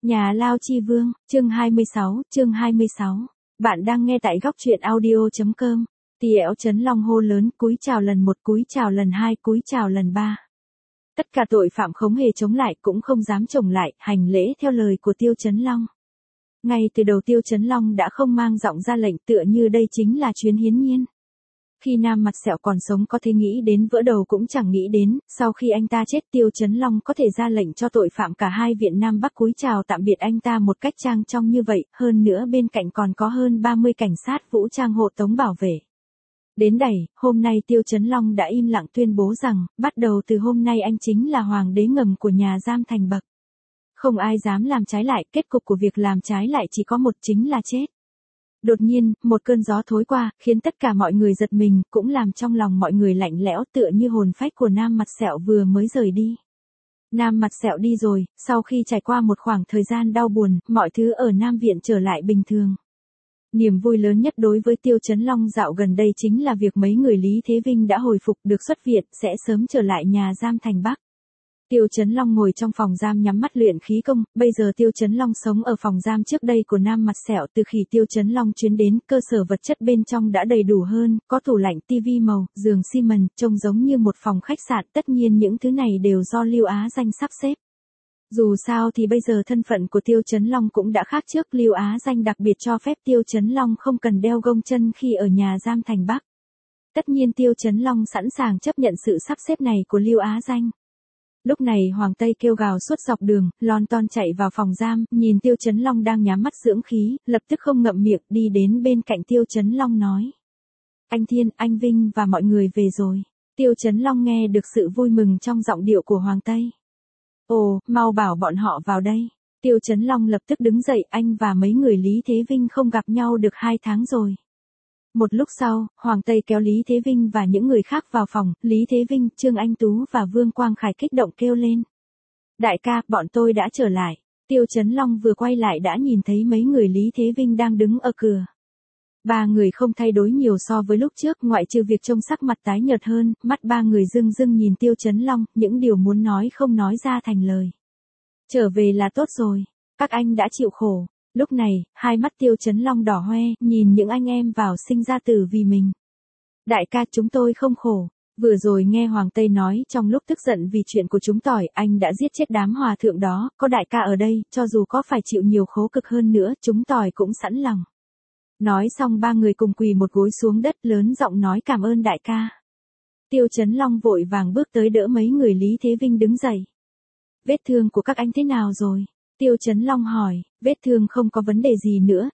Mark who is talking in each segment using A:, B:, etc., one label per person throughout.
A: Nhà Lao Chi Vương, chương 26. Bạn đang nghe tại góc truyện audio.com. Tiễu Chấn Long hô lớn, cúi chào lần 1, cúi chào lần 2, cúi chào lần 3. Tất cả tội phạm không hề chống lại cũng không dám chồng lại, hành lễ theo lời của Tiêu Chấn Long. Ngay từ đầu Tiêu Chấn Long đã không mang giọng ra lệnh, tựa như đây chính là chuyến hiến nhiên. Khi Nam Mặt Sẹo còn sống có thể nghĩ đến vỡ đầu cũng chẳng nghĩ đến, sau khi anh ta chết Tiêu Chấn Long có thể ra lệnh cho tội phạm cả hai viện Nam Bắc cúi chào tạm biệt anh ta một cách trang trọng như vậy, hơn nữa bên cạnh còn có hơn 30 cảnh sát vũ trang hộ tống bảo vệ. Đến đây, hôm nay Tiêu Chấn Long đã im lặng tuyên bố rằng, bắt đầu từ hôm nay anh chính là hoàng đế ngầm của nhà giam Thành Bậc. Không ai dám làm trái lại, kết cục của việc làm trái lại chỉ có một, chính là chết. Đột nhiên, một cơn gió thối qua, khiến tất cả mọi người giật mình, cũng làm trong lòng mọi người lạnh lẽo tựa như hồn phách của Nam Mặt Sẹo vừa mới rời đi. Nam Mặt Sẹo đi rồi, sau khi trải qua một khoảng thời gian đau buồn, mọi thứ ở Nam Viện trở lại bình thường. Niềm vui lớn nhất đối với Tiêu Chấn Long dạo gần đây chính là việc mấy người Lý Thế Vinh đã hồi phục được xuất viện, sẽ sớm trở lại nhà giam Thành Bắc. Tiêu Chấn Long ngồi trong phòng giam nhắm mắt luyện khí công, bây giờ Tiêu Chấn Long sống ở phòng giam trước đây của Nam Mặt Sẹo. Từ khi Tiêu Chấn Long chuyến đến, cơ sở vật chất bên trong đã đầy đủ hơn, có tủ lạnh, tivi màu, giường xi mần, trông giống như một phòng khách sạn, tất nhiên những thứ này đều do Lưu Á Danh sắp xếp. Dù sao thì bây giờ thân phận của Tiêu Chấn Long cũng đã khác trước, Lưu Á Danh đặc biệt cho phép Tiêu Chấn Long không cần đeo gông chân khi ở nhà giam Thành Bắc. Tất nhiên Tiêu Chấn Long sẵn sàng chấp nhận sự sắp xếp này của Lưu Á Danh. Lúc này Hoàng Tây kêu gào suốt dọc đường, lon ton chạy vào phòng giam, nhìn Tiêu Chấn Long đang nhắm mắt dưỡng khí, lập tức không ngậm miệng, đi đến bên cạnh Tiêu Chấn Long nói. Anh Thiên, anh Vinh và mọi người về rồi. Tiêu Chấn Long nghe được sự vui mừng trong giọng điệu của Hoàng Tây. Ồ, mau bảo bọn họ vào đây. Tiêu Chấn Long lập tức đứng dậy, anh và mấy người Lý Thế Vinh không gặp nhau được 2 tháng rồi. Một lúc sau, Hoàng Tây kéo Lý Thế Vinh và những người khác vào phòng, Lý Thế Vinh, Trương Anh Tú và Vương Quang Khải kích động kêu lên. Đại ca, bọn tôi đã trở lại. Tiêu Chấn Long vừa quay lại đã nhìn thấy mấy người Lý Thế Vinh đang đứng ở cửa. 3 người không thay đổi nhiều so với lúc trước, ngoại trừ việc trông sắc mặt tái nhợt hơn, mắt 3 người rưng rưng nhìn Tiêu Chấn Long, những điều muốn nói không nói ra thành lời. Trở về là tốt rồi, các anh đã chịu khổ. Lúc này, hai mắt Tiêu Chấn Long đỏ hoe, nhìn những anh em vào sinh ra tử vì mình. Đại ca, chúng tôi không khổ. Vừa rồi nghe Hoàng Tây nói trong lúc tức giận vì chuyện của chúng tỏi, anh đã giết chết đám hòa thượng đó, có đại ca ở đây, cho dù có phải chịu nhiều khổ cực hơn nữa, chúng tỏi cũng sẵn lòng. Nói xong 3 người cùng quỳ một gối xuống đất, lớn giọng nói cảm ơn đại ca. Tiêu Chấn Long vội vàng bước tới đỡ mấy người Lý Thế Vinh đứng dậy. Vết thương của các anh thế nào rồi? Tiêu Chấn Long hỏi. Vết thương không có vấn đề gì nữa,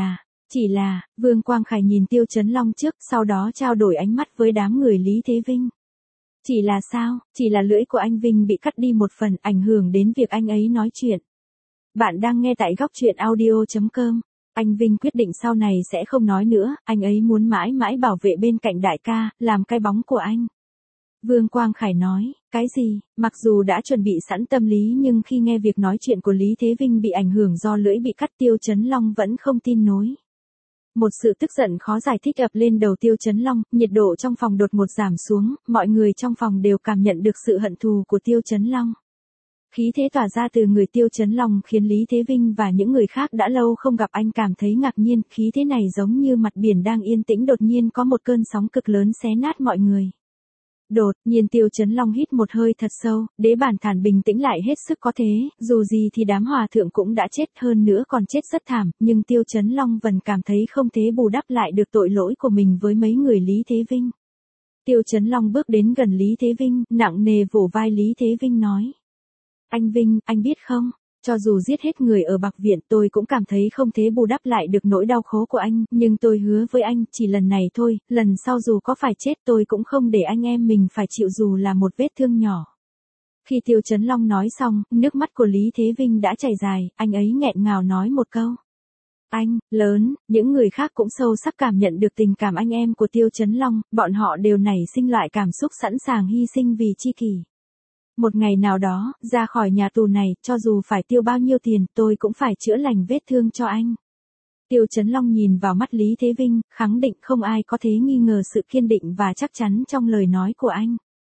A: chỉ là, Vương Quang Khải nhìn Tiêu Chấn Long trước, sau đó trao đổi ánh mắt với đám người Lý Thế Vinh. Chỉ là sao? Chỉ là lưỡi của anh Vinh bị cắt đi một phần, ảnh hưởng đến việc anh ấy nói chuyện. Bạn đang nghe tại góc truyện audio.com. Anh Vinh quyết định sau này sẽ không nói nữa, anh ấy muốn mãi mãi bảo vệ bên cạnh đại ca, làm cái bóng của anh. Vương Quang Khải nói, cái gì? Mặc dù đã chuẩn bị sẵn tâm lý nhưng khi nghe việc nói chuyện của Lý Thế Vinh bị ảnh hưởng do lưỡi bị cắt, Tiêu Chấn Long vẫn không tin nối. Một sự tức giận khó giải thích ập lên đầu Tiêu Chấn Long, nhiệt độ trong phòng đột ngột giảm xuống, mọi người trong phòng đều cảm nhận được sự hận thù của Tiêu Chấn Long. Khí thế tỏa ra từ người Tiêu Chấn Long khiến Lý Thế Vinh và những người khác đã lâu không gặp anh cảm thấy ngạc nhiên, khí thế này giống như mặt biển đang yên tĩnh đột nhiên có một cơn sóng cực lớn xé nát mọi người. Đột nhiên Tiêu Chấn Long hít một hơi thật sâu, để bản thản bình tĩnh lại hết sức có thế, dù gì thì đám hòa thượng cũng đã chết, hơn nữa còn chết rất thảm, nhưng Tiêu Chấn Long vẫn cảm thấy không thể bù đắp lại được tội lỗi của mình với mấy người Lý Thế Vinh. Tiêu Chấn Long bước đến gần Lý Thế Vinh, nặng nề vỗ vai Lý Thế Vinh nói. Anh Vinh, anh biết không, cho dù giết hết người ở Bạc Viện tôi cũng cảm thấy không thể bù đắp lại được nỗi đau khổ của anh, nhưng tôi hứa với anh, chỉ lần này thôi, lần sau dù có phải chết tôi cũng không để anh em mình phải chịu dù là một vết thương nhỏ. Khi Tiêu Chấn Long nói xong, nước mắt của Lý Thế Vinh đã chảy dài, anh ấy nghẹn ngào nói một câu. Anh, lớn, những người khác cũng sâu sắc cảm nhận được tình cảm anh em của Tiêu Chấn Long, bọn họ đều nảy sinh loại cảm xúc sẵn sàng hy sinh vì chi kỷ. Một ngày nào đó, ra khỏi nhà tù này, cho dù phải tiêu bao nhiêu tiền, tôi cũng phải chữa lành vết thương cho anh. Tiêu Chấn Long nhìn vào mắt Lý Thế Vinh, khẳng định không ai có thể nghi ngờ sự kiên định và chắc chắn trong lời nói của anh.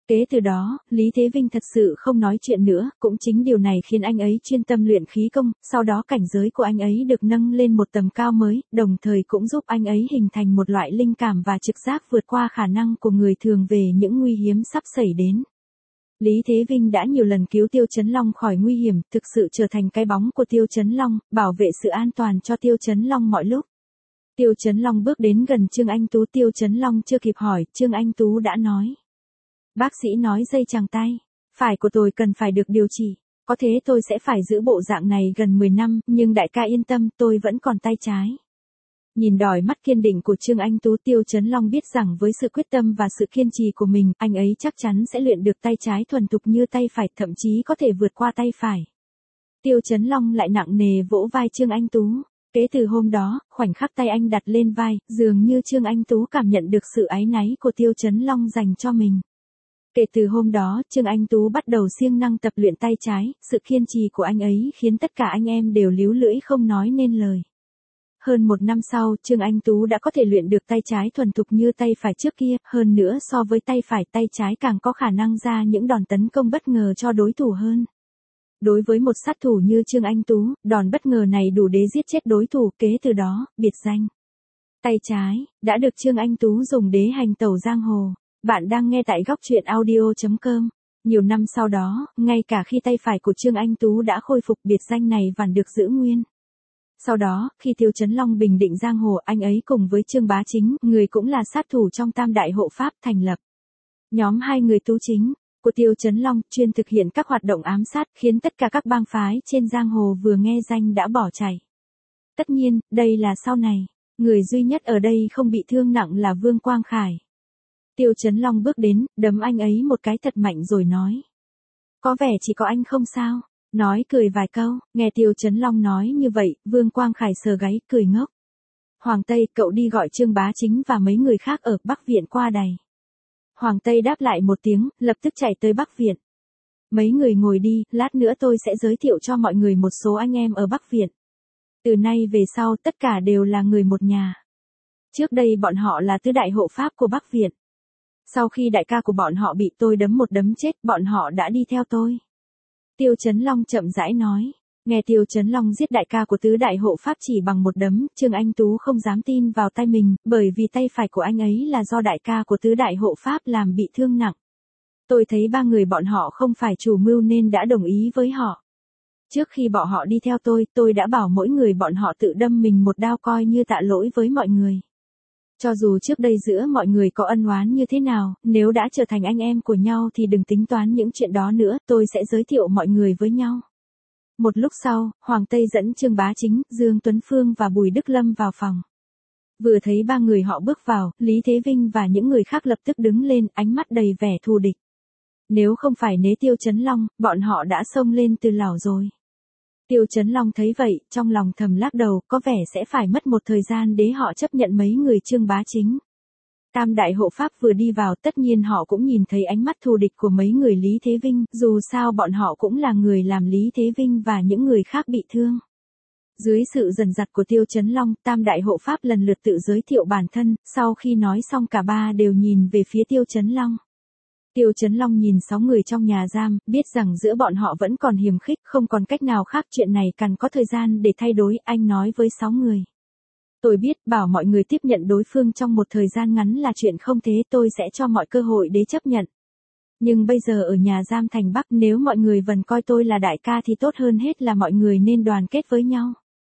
A: Kế từ đó, Lý Thế Vinh thật sự không nói chuyện nữa, cũng chính điều này khiến anh ấy chuyên tâm luyện khí công, sau đó cảnh giới của anh ấy được nâng lên một tầm cao mới, đồng thời cũng giúp anh ấy hình thành một loại linh cảm và trực giác vượt qua khả năng của người thường về những nguy hiểm sắp xảy đến. Lý Thế Vinh đã nhiều lần cứu Tiêu Chấn Long khỏi nguy hiểm, thực sự trở thành cái bóng của Tiêu Chấn Long, bảo vệ sự an toàn cho Tiêu Chấn Long mọi lúc. Tiêu Chấn Long bước đến gần Trương Anh Tú, Tiêu Chấn Long chưa kịp hỏi, Trương Anh Tú đã nói. Bác sĩ nói dây chằng tay phải của tôi cần phải được điều trị, có thế tôi sẽ phải giữ bộ dạng này gần 10 năm, nhưng đại ca yên tâm, tôi vẫn còn tay trái. Nhìn đòi mắt kiên định của Trương Anh Tú, Tiêu Chấn Long biết rằng với sự quyết tâm và sự kiên trì của mình, anh ấy chắc chắn sẽ luyện được tay trái thuần thục như tay phải, thậm chí có thể vượt qua tay phải. Tiêu Chấn Long lại nặng nề vỗ vai Trương Anh Tú. Kế từ hôm đó, khoảnh khắc tay anh đặt lên vai, dường như Trương Anh Tú cảm nhận được sự áy náy của Tiêu Chấn Long dành cho mình. Kể từ hôm đó, Trương Anh Tú bắt đầu siêng năng tập luyện tay trái, sự kiên trì của anh ấy khiến tất cả anh em đều líu lưỡi không nói nên lời. Hơn một năm sau, Trương Anh Tú đã có thể luyện được tay trái thuần thục như tay phải trước kia, hơn nữa so với tay phải, tay trái càng có khả năng ra những đòn tấn công bất ngờ cho đối thủ hơn. Đối với một sát thủ như Trương Anh Tú, đòn bất ngờ này đủ để giết chết đối thủ, kế từ đó, biệt danh tay trái đã được Trương Anh Tú dùng để hành tẩu giang hồ. Bạn đang nghe tại góc truyện audio.com. Nhiều năm sau đó, ngay cả khi tay phải của Trương Anh Tú đã khôi phục, biệt danh này vẫn được giữ nguyên. Sau đó, khi Tiêu Chấn Long bình định giang hồ, anh ấy cùng với Trương Bá Chính, người cũng là sát thủ trong Tam Đại Hộ Pháp, thành lập nhóm hai người Tú Chính của Tiêu Chấn Long, chuyên thực hiện các hoạt động ám sát, khiến tất cả các bang phái trên giang hồ vừa nghe danh đã bỏ chạy. Tất nhiên, đây là sau này, người duy nhất ở đây không bị thương nặng là Vương Quang Khải. Tiêu Chấn Long bước đến, đấm anh ấy một cái thật mạnh rồi nói. Có vẻ chỉ có anh không sao. Nói cười vài câu, nghe Tiêu Chấn Long nói như vậy, Vương Quang Khải sờ gáy, cười ngốc. Hoàng Tây, cậu đi gọi Trương Bá Chính và mấy người khác ở Bắc Viện qua đây. Hoàng Tây đáp lại một tiếng, lập tức chạy tới Bắc Viện. Mấy người ngồi đi, lát nữa tôi sẽ giới thiệu cho mọi người một số anh em ở Bắc Viện. Từ nay về sau tất cả đều là người một nhà. Trước đây bọn họ là tứ đại hộ pháp của Bắc Viện. Sau khi đại ca của bọn họ bị tôi đấm một đấm chết, bọn họ đã đi theo tôi. Tiêu Chấn Long chậm rãi nói. Nghe Tiêu Chấn Long giết đại ca của tứ đại hộ pháp chỉ bằng một đấm, Trương Anh Tú không dám tin vào tay mình, bởi vì tay phải của anh ấy là do đại ca của tứ đại hộ pháp làm bị thương nặng. Tôi thấy ba người bọn họ không phải chủ mưu nên đã đồng ý với họ. Trước khi bọn họ đi theo tôi đã bảo mỗi người bọn họ tự đâm mình một đao coi như tạ lỗi với mọi người. Cho dù trước đây giữa mọi người có ân oán như thế nào, nếu đã trở thành anh em của nhau thì đừng tính toán những chuyện đó nữa, tôi sẽ giới thiệu mọi người với nhau. Một lúc sau, Hoàng Tây dẫn Trương Bá Chính, Dương Tuấn Phương và Bùi Đức Lâm vào phòng. Vừa thấy ba người họ bước vào, Lý Thế Vinh và những người khác lập tức đứng lên, ánh mắt đầy vẻ thù địch. Nếu không phải nế Tiêu Chấn Long, bọn họ đã xông lên từ lào rồi. Tiêu Chấn Long thấy vậy, trong lòng thầm lắc đầu, có vẻ sẽ phải mất một thời gian để họ chấp nhận mấy người Trương Bá Chính. Tam đại hộ pháp vừa đi vào, tất nhiên họ cũng nhìn thấy ánh mắt thù địch của mấy người Lý Thế Vinh, dù sao bọn họ cũng là người làm Lý Thế Vinh và những người khác bị thương. Dưới sự dần dặt của Tiêu Chấn Long, tam đại hộ pháp lần lượt tự giới thiệu bản thân, sau khi nói xong cả ba đều nhìn về phía Tiêu Chấn Long. Tiêu Chấn Long nhìn 6 người trong nhà giam, biết rằng giữa bọn họ vẫn còn hiềm khích, không còn cách nào khác, chuyện này cần có thời gian để thay đổi, anh nói với 6 người. Tôi biết, bảo mọi người tiếp nhận đối phương trong một thời gian ngắn là chuyện không thế, tôi sẽ cho mọi cơ hội để chấp nhận. Nhưng bây giờ ở nhà giam thành Bắc, nếu mọi người vẫn coi tôi là đại ca thì tốt hơn hết là mọi người nên đoàn kết với nhau.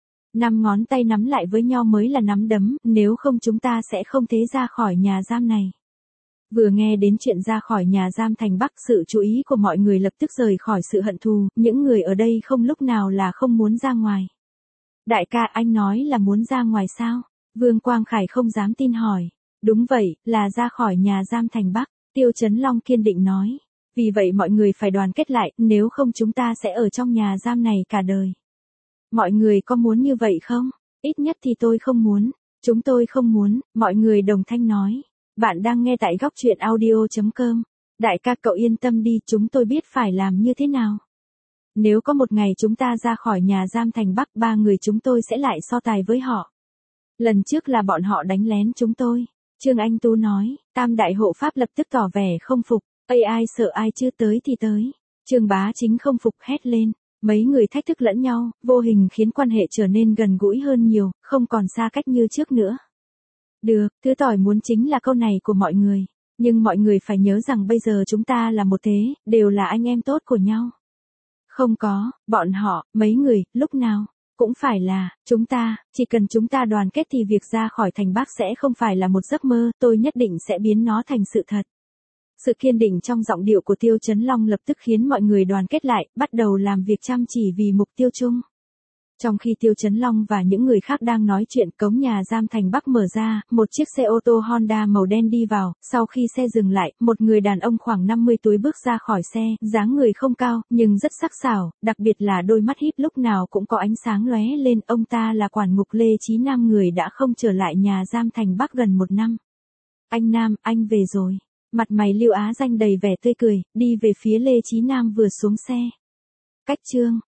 A: 5 ngón tay nắm lại với nhau mới là nắm đấm, nếu không chúng ta sẽ không thể ra khỏi nhà giam này. Vừa nghe đến chuyện ra khỏi nhà giam thành Bắc, sự chú ý của mọi người lập tức rời khỏi sự hận thù, những người ở đây không lúc nào là không muốn ra ngoài. Đại ca, anh nói là muốn ra ngoài sao? Vương Quang Khải không dám tin hỏi. Đúng vậy, là ra khỏi nhà giam thành Bắc, Tiêu Chấn Long kiên định nói. Vì vậy mọi người phải đoàn kết lại, nếu không chúng ta sẽ ở trong nhà giam này cả đời. Mọi người có muốn như vậy không? Ít nhất thì tôi không muốn. Chúng tôi không muốn, mọi người đồng thanh nói. Bạn đang nghe tại góc truyện audio.com. Đại ca, cậu yên tâm đi, chúng tôi biết phải làm như thế nào. Nếu có một ngày chúng ta ra khỏi nhà giam thành Bắc, 3 người chúng tôi sẽ lại so tài với họ. Lần trước là bọn họ đánh lén chúng tôi. Trương Anh Tú nói, tam đại hộ pháp lập tức tỏ vẻ không phục. AI sợ ai chứ, tới thì tới. Trương Bá Chính không phục hét lên. Mấy người thách thức lẫn nhau, vô hình khiến quan hệ trở nên gần gũi hơn nhiều, không còn xa cách như trước nữa. Được, thứ tỏi muốn chính là câu này của mọi người. Nhưng mọi người phải nhớ rằng bây giờ chúng ta là một thế, đều là anh em tốt của nhau. Không có, bọn họ, mấy người, lúc nào, cũng phải là, chúng ta, chỉ cần chúng ta đoàn kết thì việc ra khỏi thành Bắc sẽ không phải là một giấc mơ, tôi nhất định sẽ biến nó thành sự thật. Sự kiên định trong giọng điệu của Tiêu Chấn Long lập tức khiến mọi người đoàn kết lại, bắt đầu làm việc chăm chỉ vì mục tiêu chung. Trong khi Tiêu Chấn Long và những người khác đang nói chuyện, cổng nhà giam thành Bắc mở ra, một chiếc xe ô tô Honda màu đen đi vào, sau khi xe dừng lại, một người đàn ông khoảng 50 tuổi bước ra khỏi xe, dáng người không cao, nhưng rất sắc sảo, đặc biệt là đôi mắt híp lúc nào cũng có ánh sáng lóe lên, ông ta là quản ngục Lê Chí Nam, người đã không trở lại nhà giam thành Bắc gần 1 năm. Anh Nam, anh về rồi. Mặt mày Lưu Á Danh đầy vẻ tươi cười, đi về phía Lê Chí Nam vừa xuống xe. Cách Trương